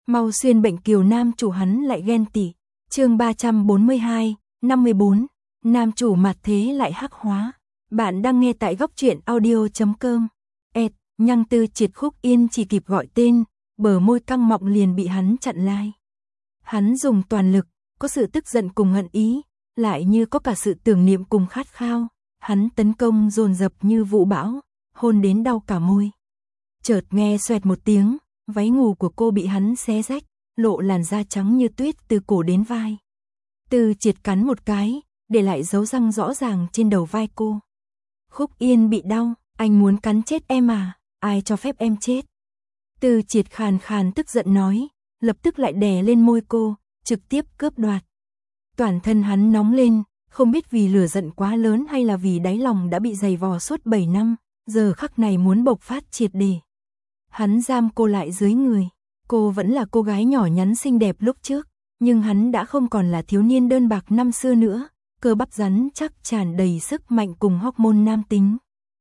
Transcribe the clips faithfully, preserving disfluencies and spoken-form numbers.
Mau xuyên bệnh kiều nam chủ hắn lại ghen tị. Chương ba trăm bốn mươi hai, năm mươi bốn, nam chủ mặt thế lại hắc hóa. Bạn đang nghe tại góc truyện audio chấm com. Ẹt, nhăng Tư Triệt Khúc Yên chỉ kịp gọi tên, bờ môi căng mọng liền bị hắn chặn lai. Hắn dùng toàn lực, có sự tức giận cùng hận ý, lại như có cả sự tưởng niệm cùng khát khao. Hắn tấn công dồn dập như vũ bão, hôn đến đau cả môi. Chợt nghe xoẹt một tiếng, váy ngủ của cô bị hắn xé rách, lộ làn da trắng như tuyết từ cổ đến vai. Tư Triệt cắn một cái, để lại dấu răng rõ ràng trên đầu vai cô. Khúc Yên bị đau, anh muốn cắn chết em à, ai cho phép em chết. Tư Triệt khàn khàn tức giận nói, lập tức lại đè lên môi cô, trực tiếp cướp đoạt. Toàn thân hắn nóng lên, không biết vì lửa giận quá lớn hay là vì đáy lòng đã bị dày vò suốt bảy năm, giờ khắc này muốn bộc phát triệt để. Hắn giam cô lại dưới người, cô vẫn là cô gái nhỏ nhắn xinh đẹp lúc trước, nhưng hắn đã không còn là thiếu niên đơn bạc năm xưa nữa, cơ bắp rắn chắc tràn đầy sức mạnh cùng hormone nam tính.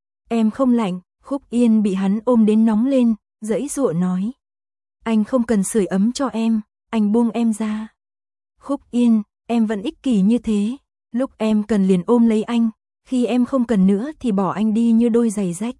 Em không lạnh, Khúc Yên bị hắn ôm đến nóng lên, giãy giụa nói. Anh không cần sưởi ấm cho em, anh buông em ra. Khúc Yên, em vẫn ích kỷ như thế, lúc em cần liền ôm lấy anh, khi em không cần nữa thì bỏ anh đi như đôi giày rách.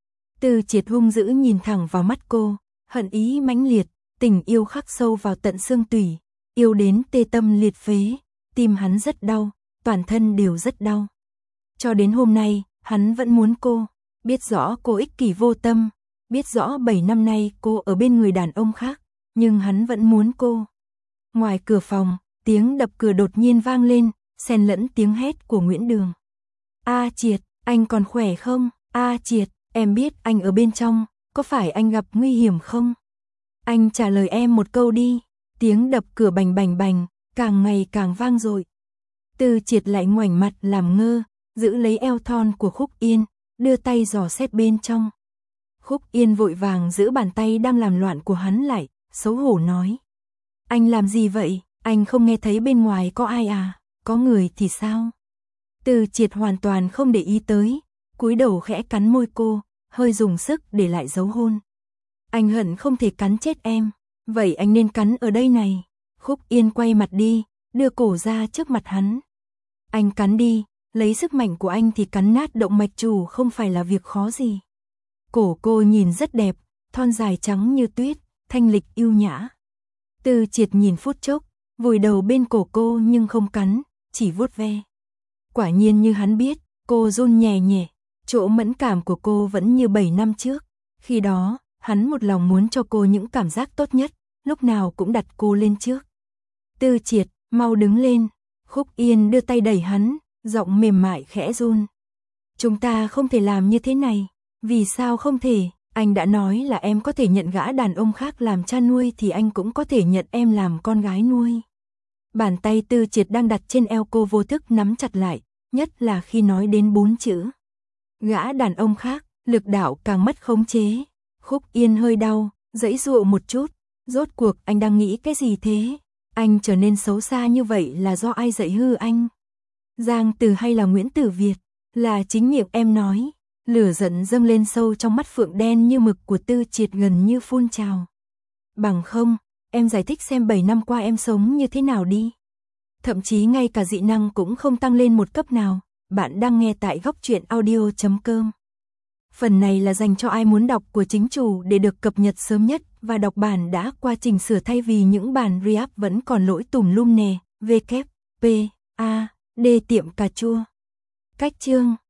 Tư Triệt hung dữ nhìn thẳng vào mắt cô, hận ý mãnh liệt, tình yêu khắc sâu vào tận xương tủy, yêu đến tê tâm liệt phế, tim hắn rất đau, toàn thân đều rất đau. Cho đến hôm nay, hắn vẫn muốn cô, biết rõ cô ích kỷ vô tâm, biết rõ bảy năm nay cô ở bên người đàn ông khác, nhưng hắn vẫn muốn cô. Ngoài cửa phòng, tiếng đập cửa đột nhiên vang lên, xen lẫn tiếng hét của Nguyễn Đường. A Triệt, anh còn khỏe không? A Triệt, em biết anh ở bên trong, có phải anh gặp nguy hiểm không? Anh trả lời em một câu đi. Tiếng đập cửa bành bành bành, càng ngày càng vang dội. Tư Triệt lại ngoảnh mặt làm ngơ, giữ lấy eo thon của Khúc Yên, đưa tay dò xét bên trong. Khúc Yên vội vàng giữ bàn tay đang làm loạn của hắn lại, xấu hổ nói. Anh làm gì vậy? Anh không nghe thấy bên ngoài có ai à? Có người thì sao? Tư Triệt hoàn toàn không để ý tới, cúi đầu khẽ cắn môi cô, hơi dùng sức để lại dấu hôn. Anh hận không thể cắn chết em, vậy anh nên cắn ở đây này. Khúc Yên quay mặt đi, đưa cổ ra trước mặt hắn. Anh cắn đi, lấy sức mạnh của anh thì cắn nát động mạch chủ không phải là việc khó gì. Cổ cô nhìn rất đẹp, thon dài trắng như tuyết, thanh lịch yêu nhã. Tư Triệt nhìn phút chốc, vùi đầu bên cổ cô nhưng không cắn, chỉ vuốt ve. Quả nhiên như hắn biết, cô run nhẹ nhẹ, chỗ mẫn cảm của cô vẫn như bảy năm trước. Khi đó, hắn một lòng muốn cho cô những cảm giác tốt nhất, lúc nào cũng đặt cô lên trước. Tư Triệt, mau đứng lên. Khúc Yên đưa tay đẩy hắn, giọng mềm mại khẽ run. Chúng ta không thể làm như thế này. Vì sao không thể? Anh đã nói là em có thể nhận gã đàn ông khác làm cha nuôi thì anh cũng có thể nhận em làm con gái nuôi. Bàn tay Tư Triệt đang đặt trên eo cô vô thức nắm chặt lại, nhất là khi nói đến bốn chữ. Gã đàn ông khác, lực đạo càng mất khống chế. Khúc Yên hơi đau, giãy giụa một chút. Rốt cuộc anh đang nghĩ cái gì thế? Anh trở nên xấu xa như vậy là do ai dạy hư anh? Giang Từ hay là Nguyễn Tử Việt? Là chính miệng em nói. Lửa giận dâng lên sâu trong mắt phượng đen như mực của Tư Triệt gần như phun trào. Bằng không, em giải thích xem bảy năm qua em sống như thế nào đi. Thậm chí ngay cả dị năng cũng không tăng lên một cấp nào. Bạn đang nghe tại góc truyện audio chấm com. Phần này là dành cho ai muốn đọc của chính chủ để được cập nhật sớm nhất và đọc bản đã qua chỉnh sửa thay vì những bản re-up vẫn còn lỗi tùm lum nè. W P A D tiệm cà chua. Cách chương